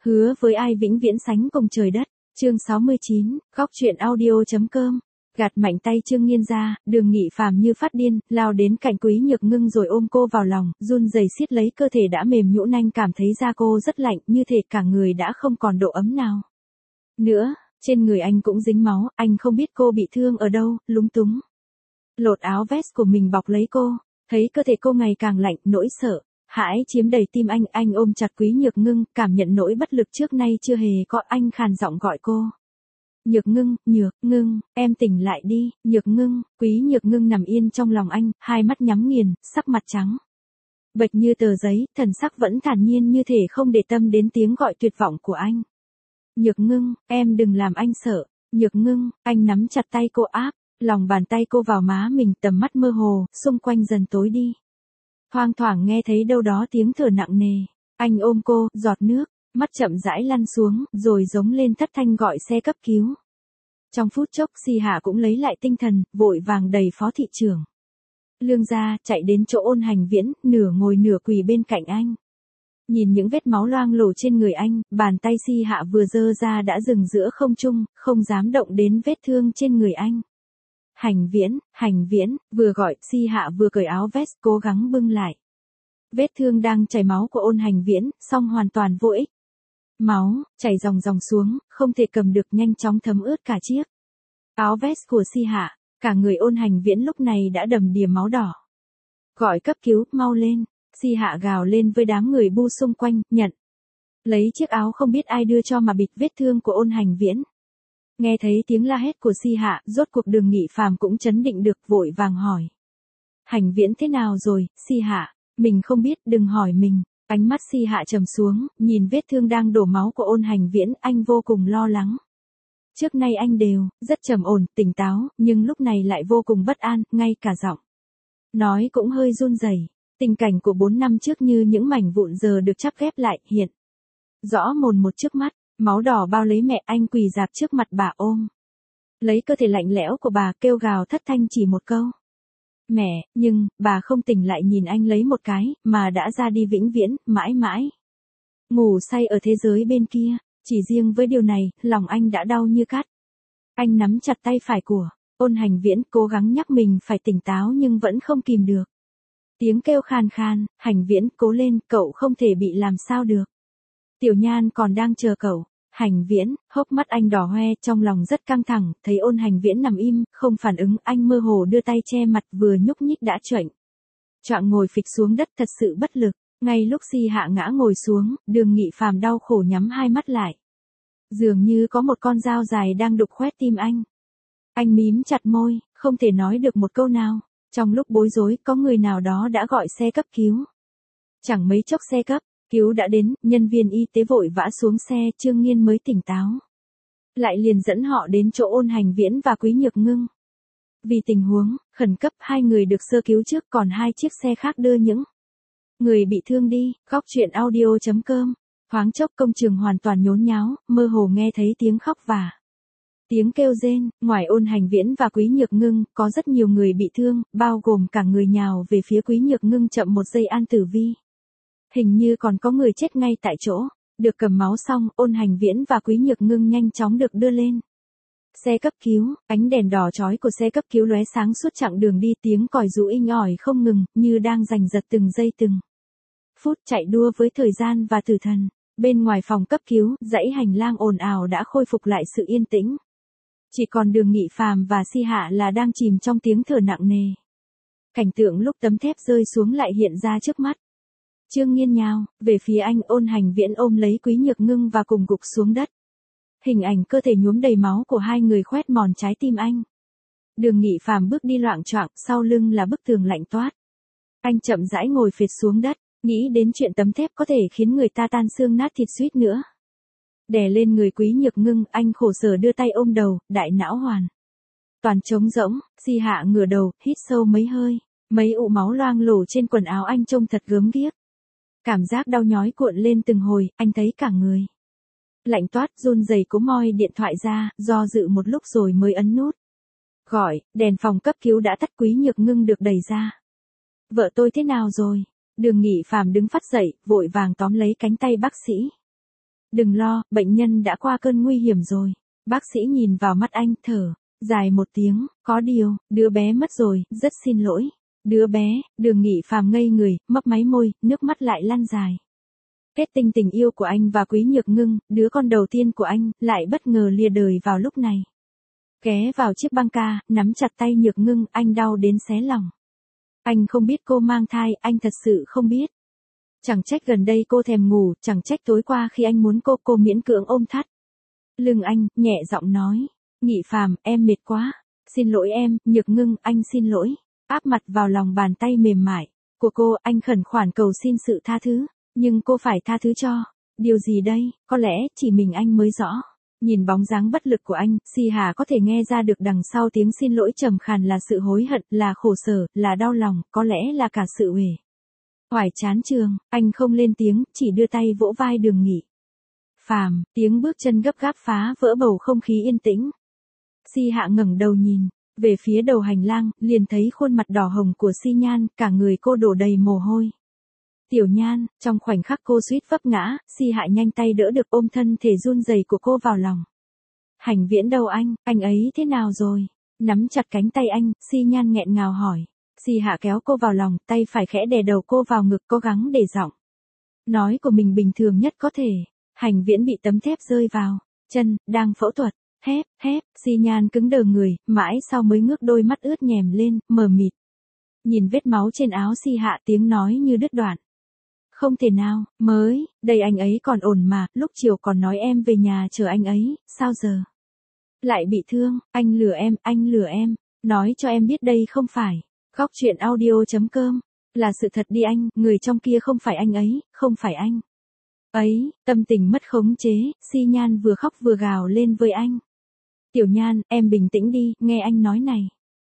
Hứa với ai vĩnh viễn sánh cùng trời đất. Chương 69, góc truyện audio.com. Gạt mạnh tay Trương Nghiên ra, Đường Nghị Phàm như phát điên, lao đến cạnh Quý Nhược Ngưng rồi ôm cô vào lòng, run rẩy siết lấy cơ thể đã mềm nhũn, anh cảm thấy da cô rất lạnh, như thể cả người đã không còn độ ấm nào nữa, trên người anh cũng dính máu, anh không biết cô bị thương ở đâu, lúng túng lột áo vest của mình bọc lấy cô, thấy cơ thể cô ngày càng lạnh, nỗi sợ hãi chiếm đầy tim anh ôm chặt Quý Nhược Ngưng, cảm nhận nỗi bất lực trước nay chưa hề có. Anh khàn giọng gọi cô. Nhược Ngưng, Nhược Ngưng, em tỉnh lại đi, Nhược Ngưng. Quý Nhược Ngưng nằm yên trong lòng anh, hai mắt nhắm nghiền, sắc mặt trắng bệch như tờ giấy, thần sắc vẫn thản nhiên như thể không để tâm đến tiếng gọi tuyệt vọng của anh. Nhược Ngưng, em đừng làm anh sợ. Nhược Ngưng, anh nắm chặt tay cô áp lòng bàn tay cô vào má mình, tầm mắt mơ hồ, xung quanh dần tối đi. Thoang thoảng nghe thấy đâu đó tiếng thở nặng nề. Anh ôm cô, giọt nước mắt chậm rãi lăn xuống, rồi giống lên thất thanh gọi xe cấp cứu. Trong phút chốc, Si Hạ cũng lấy lại tinh thần, vội vàng đẩy Phó thị trưởng Lương ra, chạy đến chỗ Ôn Hành Viễn, nửa ngồi nửa quỳ bên cạnh anh. Nhìn những vết máu loang lổ trên người anh, bàn tay Si Hạ vừa giơ ra đã dừng giữa không trung, không dám động đến vết thương trên người anh. Hành Viễn, vừa gọi, Si Hạ vừa cởi áo vest, cố gắng bưng lại vết thương đang chảy máu của Ôn Hành Viễn, song hoàn toàn vô ích. Máu chảy ròng ròng xuống, không thể cầm được, nhanh chóng thấm ướt cả chiếc áo vest của Si Hạ. Cả người Ôn Hành Viễn lúc này đã đầm đìa máu đỏ. Gọi cấp cứu, mau lên. Si Hạ gào lên với đám người bu xung quanh, nhận lấy chiếc áo không biết ai đưa cho mà bịt vết thương của Ôn Hành Viễn. Nghe thấy tiếng la hét của Si Hạ, rốt cuộc Đường Nghị Phàm cũng trấn định được, vội vàng hỏi. Hành Viễn thế nào rồi, Si Hạ? Mình không biết, đừng hỏi mình. Ánh mắt Si Hạ trầm xuống, nhìn vết thương đang đổ máu của Ôn Hành Viễn, anh vô cùng lo lắng. Trước nay anh đều rất trầm ổn, tỉnh táo, nhưng lúc này lại vô cùng bất an, ngay cả giọng nói cũng hơi run rẩy. Tình cảnh của 4 năm trước như những mảnh vụn giờ được chắp ghép lại, hiện rõ mồn một trước mắt. Máu đỏ bao lấy mẹ, anh quỳ rạp trước mặt bà, ôm lấy cơ thể lạnh lẽo của bà, kêu gào thất thanh chỉ một câu. Mẹ, nhưng, bà không tỉnh lại, nhìn anh lấy một cái, mà đã ra đi vĩnh viễn, mãi mãi ngủ say ở thế giới bên kia. Chỉ riêng với điều này, lòng anh đã đau như cắt. Anh nắm chặt tay phải của Ôn Hành Viễn, cố gắng nhắc mình phải tỉnh táo nhưng vẫn không kìm được tiếng kêu khan khan. Hành Viễn, cố lên, cậu không thể bị làm sao được. Tiểu Nhan còn đang chờ cậu. Hành Viễn, hốc mắt anh đỏ hoe, trong lòng rất căng thẳng, thấy Ôn Hành Viễn nằm im, không phản ứng, anh mơ hồ đưa tay che mặt, vừa nhúc nhích đã choạng ngồi phịch xuống đất, thật sự bất lực. Ngay lúc Si Hạ ngã ngồi xuống, Đường Nghị Phàm đau khổ nhắm hai mắt lại. Dường như có một con dao dài đang đục khoét tim anh. Anh mím chặt môi, không thể nói được một câu nào. Trong lúc bối rối, có người nào đó đã gọi xe cấp cứu. Chẳng mấy chốc xe cấp cứu đã đến, nhân viên y tế vội vã xuống xe, Trương Nghiên mới tỉnh táo lại, liền dẫn họ đến chỗ Ôn Hành Viễn và Quý Nhược Ngưng. Vì tình huống khẩn cấp, hai người được sơ cứu trước, còn hai chiếc xe khác đưa những người bị thương đi. Góc truyện audio.com. Thoáng chốc công trường hoàn toàn nhốn nháo, mơ hồ nghe thấy tiếng khóc và tiếng kêu rên. Ngoài Ôn Hành Viễn và Quý Nhược Ngưng, có rất nhiều người bị thương, bao gồm cả người nhào về phía Quý Nhược Ngưng chậm một giây an tử vi. Hình như còn có người chết ngay tại chỗ. Được cầm máu xong, Ôn Hành Viễn và Quý Nhược Ngưng nhanh chóng được đưa lên xe cấp cứu. Ánh đèn đỏ chói của xe cấp cứu lóe sáng suốt chặng đường đi, tiếng còi ru inh ỏi không ngừng, như đang giành giật từng giây từng phút, chạy đua với thời gian và tử thần. Bên ngoài phòng cấp cứu, dãy hành lang ồn ào đã khôi phục lại sự yên tĩnh. Chỉ còn Đường Nghị Phàm và Si Hạ là đang chìm trong tiếng thở nặng nề. Cảnh tượng lúc tấm thép rơi xuống lại hiện ra trước mắt. Trương Nghiên nhào về phía anh, Ôn Hành Viễn ôm lấy Quý Nhược Ngưng và cùng gục xuống đất. Hình ảnh cơ thể nhuốm đầy máu của hai người khoét mòn trái tim anh. Đường Nghị Phàm bước đi loạng choạng, sau lưng là bức tường lạnh toát. Anh chậm rãi ngồi phịch xuống đất, nghĩ đến chuyện tấm thép có thể khiến người ta tan xương nát thịt suýt nữa đè lên người Quý Nhược Ngưng, anh khổ sở đưa tay ôm đầu, đại não hoàn toàn trống rỗng. Si Hạ ngửa đầu, hít sâu mấy hơi, mấy ụ máu loang lổ trên quần áo anh trông thật gớm ghiếc. Cảm giác đau nhói cuộn lên từng hồi, anh thấy cả người lạnh toát, run rẩy cố moi điện thoại ra, do dự một lúc rồi mới ấn nút gọi. Đèn phòng cấp cứu đã tắt, Quý Nhược Ngưng được đẩy ra. Vợ tôi thế nào rồi? Đường Nghị Phàm đứng phắt dậy, vội vàng tóm lấy cánh tay bác sĩ. Đừng lo, bệnh nhân đã qua cơn nguy hiểm rồi. Bác sĩ nhìn vào mắt anh, thở dài một tiếng, có điều, đứa bé mất rồi, rất xin lỗi. Đứa bé, Đường Nghị Phàm ngây người, mấp máy môi, nước mắt lại lăn dài. Kết tinh tình yêu của anh và Quý Nhược Ngưng, đứa con đầu tiên của anh, lại bất ngờ lìa đời vào lúc này. Ghé vào chiếc băng ca, nắm chặt tay Nhược Ngưng, anh đau đến xé lòng. Anh không biết cô mang thai, anh thật sự không biết. Chẳng trách gần đây cô thèm ngủ, chẳng trách tối qua khi anh muốn cô miễn cưỡng ôm thắt lưng anh, nhẹ giọng nói. Nghị Phàm, em mệt quá. Xin lỗi em, Nhược Ngưng, anh xin lỗi. Áp mặt vào lòng bàn tay mềm mại của cô, anh khẩn khoản cầu xin sự tha thứ. Nhưng cô phải tha thứ cho. Điều gì đây, có lẽ chỉ mình anh mới rõ. Nhìn bóng dáng bất lực của anh, Si Hà có thể nghe ra được đằng sau tiếng xin lỗi trầm khàn là sự hối hận, là khổ sở, là đau lòng, có lẽ là cả sự uể oải chán trường. Anh không lên tiếng, chỉ đưa tay vỗ vai Đường Nghị Phàm, tiếng bước chân gấp gáp phá vỡ bầu không khí yên tĩnh. Si Hạ ngẩng đầu nhìn về phía đầu hành lang, liền thấy khuôn mặt đỏ hồng của Si Nhan, cả người cô đổ đầy mồ hôi. Tiểu Nhan, trong khoảnh khắc cô suýt vấp ngã, Si Hạ nhanh tay đỡ được ôm thân thể run rẩy của cô vào lòng. Hành Viễn đâu anh ấy thế nào rồi? Nắm chặt cánh tay anh, Si Nhan nghẹn ngào hỏi. Si Hạ kéo cô vào lòng, tay phải khẽ đè đầu cô vào ngực, cố gắng để giọng nói của mình bình thường nhất có thể. Hành Viễn bị tấm thép rơi vào chân, đang phẫu thuật. Hép, Si Nhan cứng đờ người, mãi sau mới ngước đôi mắt ướt nhèm lên, mờ mịt. Nhìn vết máu trên áo Si Hạ, tiếng nói như đứt đoạn. Không thể nào, đây anh ấy còn ổn mà, lúc chiều còn nói em về nhà chờ anh ấy, sao giờ lại bị thương, anh lừa em, nói cho em biết đây không phải. Góc truyện audio.com, là sự thật đi anh, người trong kia không phải anh ấy, không phải anh ấy. Tâm tình mất khống chế, Si Nhan vừa khóc vừa gào lên với anh. Tiểu Nhan, em bình tĩnh đi, nghe anh nói này.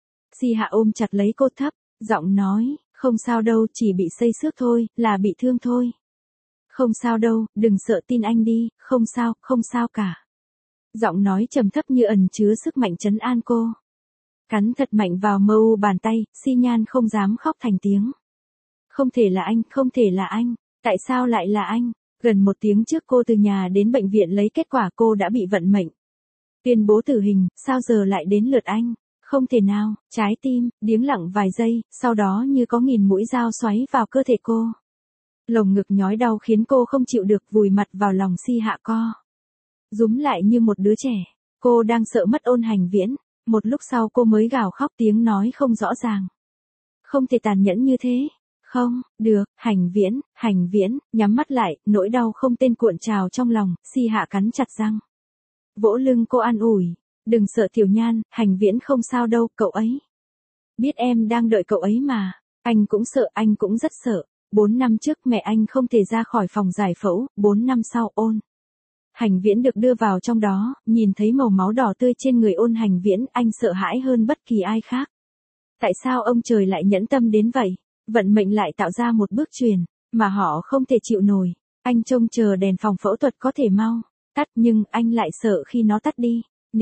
Si Hạ ôm chặt lấy cô thấp giọng nói, không sao đâu, chỉ bị xây xước thôi, là bị thương thôi. Không sao đâu, đừng sợ, tin anh đi, không sao cả. Giọng nói trầm thấp như ẩn chứa sức mạnh trấn an cô. Cắn thật mạnh vào mờ u bàn tay, Si Nhan không dám khóc thành tiếng. Không thể là anh, tại sao lại là anh? Gần một tiếng trước cô từ nhà đến bệnh viện lấy kết quả, cô đã bị vận mệnh tuyên bố tử hình, sao giờ lại đến lượt anh? Không thể nào, trái tim điếng lặng vài giây, sau đó như có nghìn mũi dao xoáy vào cơ thể cô. Lồng ngực nhói đau khiến cô không chịu được, vùi mặt vào lòng Si Hạ co rúm lại như một đứa trẻ. Cô đang sợ mất ôn Hành Viễn. Một lúc sau cô mới gào khóc, tiếng nói không rõ ràng. Không thể tàn nhẫn như thế. Không, được, Hành Viễn, nhắm mắt lại, nỗi đau không tên cuộn trào trong lòng, Si Hạ cắn chặt răng. Vỗ lưng cô an ủi. Đừng sợ Tiểu Nhan, Hành Viễn không sao đâu, cậu ấy biết em đang đợi cậu ấy mà. Anh cũng sợ, anh cũng rất sợ. 4 năm trước mẹ anh không thể ra khỏi phòng giải phẫu, 4 năm sau ôn Hành Viễn được đưa vào trong đó, nhìn thấy màu máu đỏ tươi trên người ôn Hành Viễn, anh sợ hãi hơn bất kỳ ai khác. Tại sao ông trời lại nhẫn tâm đến vậy? Vận mệnh lại tạo ra một bước truyền mà họ không thể chịu nổi. Anh trông chờ đèn phòng phẫu thuật có thể mau tắt, nhưng anh lại sợ khi nó tắt đi.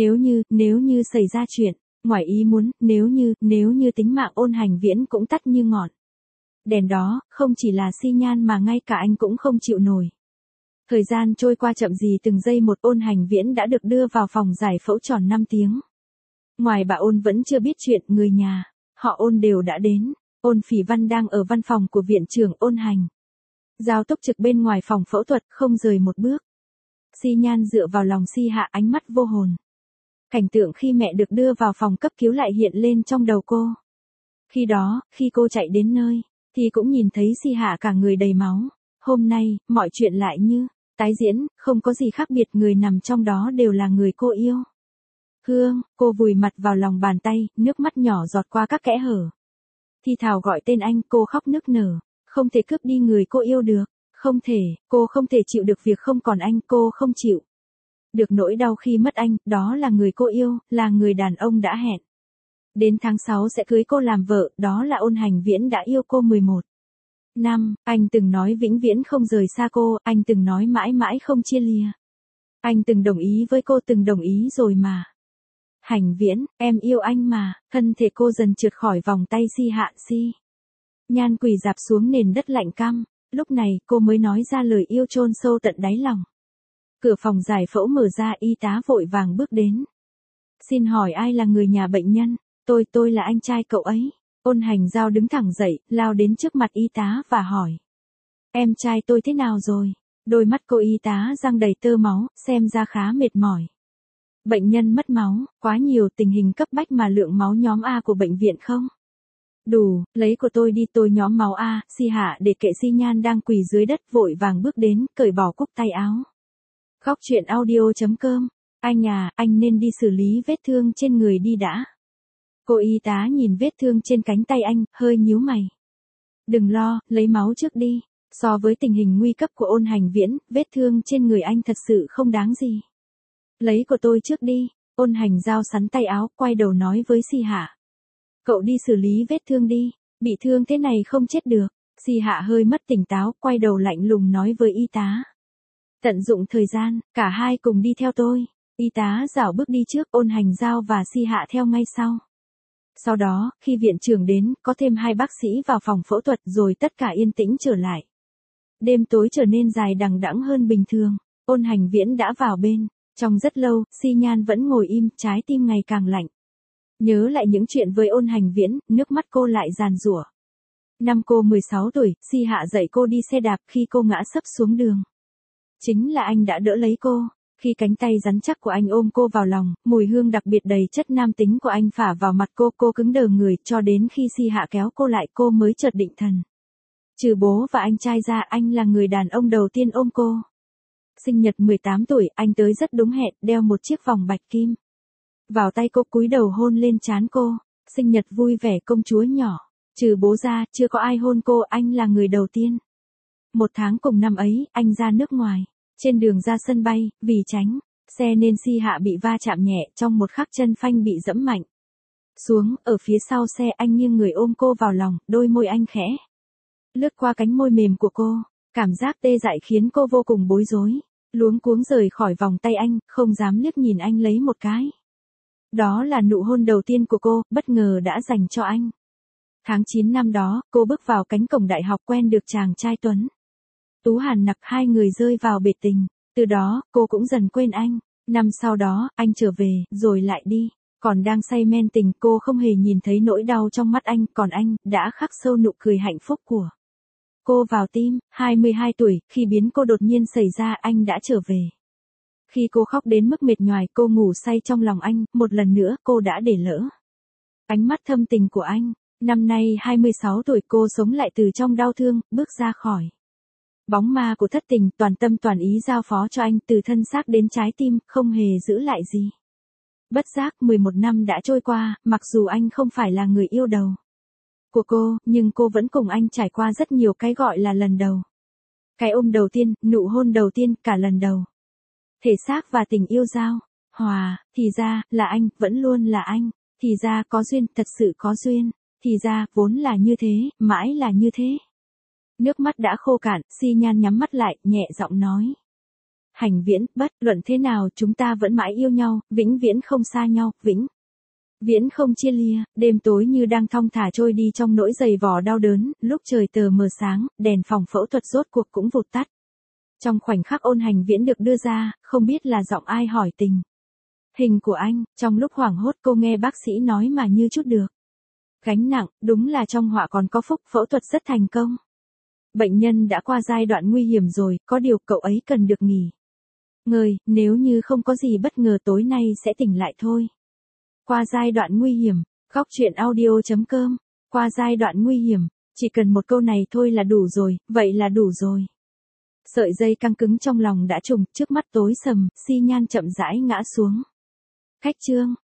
Nếu như xảy ra chuyện ngoài ý muốn, nếu như tính mạng ôn Hành Viễn cũng tắt như ngọn đèn đó, không chỉ là Si Nhan mà ngay cả anh cũng không chịu nổi. Thời gian trôi qua chậm gì từng giây một, ôn Hành Viễn đã được đưa vào phòng giải phẫu tròn 5 tiếng. Ngoài bà ôn vẫn chưa biết chuyện, người nhà họ ôn đều đã đến. Ôn Phỉ Văn đang ở văn phòng của viện trưởng ôn Hành Giao túc trực bên ngoài phòng phẫu thuật, không rời một bước. Si Nhan dựa vào lòng Si Hạ, ánh mắt vô hồn. Cảnh tượng khi mẹ được đưa vào phòng cấp cứu lại hiện lên trong đầu cô. Khi đó, khi cô chạy đến nơi, thì cũng nhìn thấy Si Hạ cả người đầy máu. Hôm nay, mọi chuyện lại như tái diễn, không có gì khác biệt, người nằm trong đó đều là người cô yêu. Hương, cô vùi mặt vào lòng bàn tay, nước mắt nhỏ giọt qua các kẽ hở. Thi thào gọi tên anh, cô khóc nức nở. Không thể cướp đi người cô yêu được. Không thể, cô không thể chịu được việc không còn anh, cô không chịu được nỗi đau khi mất anh, đó là người cô yêu, là người đàn ông đã hẹn đến tháng 6 sẽ cưới cô làm vợ, đó là ôn Hành Viễn đã yêu cô 11 năm, anh từng nói vĩnh viễn không rời xa cô, anh từng nói mãi mãi không chia lìa. Anh từng đồng ý với cô, từng đồng ý rồi mà. Hành Viễn, em yêu anh mà. Thân thể cô dần trượt khỏi vòng tay Si Hạ. Si Nhan quỳ rạp xuống nền đất lạnh căm. Lúc này cô mới nói ra lời yêu chôn sâu tận đáy lòng. Cửa phòng giải phẫu mở ra, y tá vội vàng bước đến. Xin hỏi ai là người nhà bệnh nhân? Tôi là anh trai cậu ấy. Ôn Hành Giao đứng thẳng dậy, lao đến trước mặt y tá và hỏi. Em trai tôi thế nào rồi? Đôi mắt cô y tá răng đầy tơ máu, xem ra khá mệt mỏi. Bệnh nhân mất máu, quá nhiều, tình hình cấp bách mà lượng máu nhóm A của bệnh viện không? Đủ, lấy của tôi đi, tôi nhóm máu A. Si Hạ để kệ Si Nhan đang quỳ dưới đất vội vàng bước đến, cởi bỏ cúc tay áo. Góc truyện audio.com. Anh à, anh nên đi xử lý vết thương trên người đi đã. Cô y tá nhìn vết thương trên cánh tay anh, hơi nhíu mày. Đừng lo, lấy máu trước đi. So với tình hình nguy cấp của Ôn Hành Viễn, vết thương trên người anh thật sự không đáng gì. Lấy của tôi trước đi. Ôn Hành Giao sắn tay áo, quay đầu nói với Si Hạ. Cậu đi xử lý vết thương đi, bị thương thế này không chết được. Si Hạ hơi mất tỉnh táo, quay đầu lạnh lùng nói với y tá. Tận dụng thời gian, cả hai cùng đi theo tôi. Y tá rảo bước đi trước, Ôn Hành Giao và Si Hạ theo ngay sau. Sau đó, khi viện trưởng đến, có thêm 2 bác sĩ vào phòng phẫu thuật rồi tất cả yên tĩnh trở lại. Đêm tối trở nên dài đằng đẵng hơn bình thường. Ôn Hành Viễn đã vào bên. Trong rất lâu, Si Nhan vẫn ngồi im, trái tim ngày càng lạnh. Nhớ lại những chuyện với Ôn Hành Viễn, nước mắt cô lại giàn giụa. Năm cô 16 tuổi, Si Hạ dạy cô đi xe đạp khi cô ngã sấp xuống đường. Chính là anh đã đỡ lấy cô. Khi cánh tay rắn chắc của anh ôm cô vào lòng, mùi hương đặc biệt đầy chất nam tính của anh phả vào mặt cô cứng đờ người, cho đến khi Si Hạ kéo cô lại cô mới chợt định thần. Trừ bố và anh trai ra, anh là người đàn ông đầu tiên ôm cô. Sinh nhật 18 tuổi, anh tới rất đúng hẹn, đeo một chiếc vòng bạch kim. Vào tay cô, cúi đầu hôn lên trán cô. Sinh nhật vui vẻ công chúa nhỏ. Trừ bố ra, chưa có ai hôn cô, anh là người đầu tiên. 1 tháng cùng năm ấy, anh ra nước ngoài. Trên đường ra sân bay, vì tránh xe nên Si Hạ bị va chạm nhẹ, trong một khắc chân phanh bị dẫm mạnh xuống, ở phía sau xe anh nghiêng người ôm cô vào lòng, đôi môi anh khẽ lướt qua cánh môi mềm của cô, cảm giác tê dại khiến cô vô cùng bối rối, luống cuống rời khỏi vòng tay anh, không dám liếc nhìn anh lấy một cái. Đó là nụ hôn đầu tiên của cô, bất ngờ đã dành cho anh. Tháng 9 năm đó, cô bước vào cánh cổng đại học quen được chàng trai Tuấn Tú Hàn Nặc, hai người rơi vào bể tình. Từ đó, cô cũng dần quên anh. Năm sau đó, anh trở về, rồi lại đi. Còn đang say men tình, cô không hề nhìn thấy nỗi đau trong mắt anh, còn anh, đã khắc sâu nụ cười hạnh phúc của cô vào tim. 22 tuổi, khi biến cô đột nhiên xảy ra, anh đã trở về. Khi cô khóc đến mức mệt nhoài, cô ngủ say trong lòng anh, một lần nữa, cô đã để lỡ ánh mắt thâm tình của anh. Năm nay 26 tuổi, cô sống lại từ trong đau thương, bước ra khỏi bóng ma của thất tình, toàn tâm toàn ý giao phó cho anh, từ thân xác đến trái tim, không hề giữ lại gì. Bất giác 11 năm đã trôi qua, mặc dù anh không phải là người yêu đầu của cô, nhưng cô vẫn cùng anh trải qua rất nhiều cái gọi là lần đầu. Cái ôm đầu tiên, nụ hôn đầu tiên, cả lần đầu. Thể xác và tình yêu giao hòa, thì ra, là anh, vẫn luôn là anh. Thì ra, có duyên, thật sự có duyên. Thì ra, vốn là như thế, mãi là như thế. Nước mắt đã khô cạn, Si Nhan nhắm mắt lại, nhẹ giọng nói. Hành Viễn, bất luận thế nào chúng ta vẫn mãi yêu nhau, vĩnh viễn không xa nhau, vĩnh viễn không chia lìa. Đêm tối như đang thong thả trôi đi trong nỗi dày vò đau đớn, lúc trời tờ mờ sáng, đèn phòng phẫu thuật rốt cuộc cũng vụt tắt. Trong khoảnh khắc Ôn Hành Viễn được đưa ra, không biết là giọng ai hỏi tình hình của anh, trong lúc hoảng hốt cô nghe bác sĩ nói mà như chút được gánh nặng, đúng là trong họa còn có phúc, phẫu thuật rất thành công. Bệnh nhân đã qua giai đoạn nguy hiểm rồi, có điều cậu ấy cần được nghỉ ngơi, nếu như không có gì bất ngờ tối nay sẽ tỉnh lại thôi. Qua giai đoạn nguy hiểm, góc truyện audio.com, qua giai đoạn nguy hiểm, chỉ cần một câu này thôi là đủ rồi, vậy là đủ rồi. Sợi dây căng cứng trong lòng đã trùng, trước mắt tối sầm, Si Nhan chậm rãi ngã xuống. Cách chương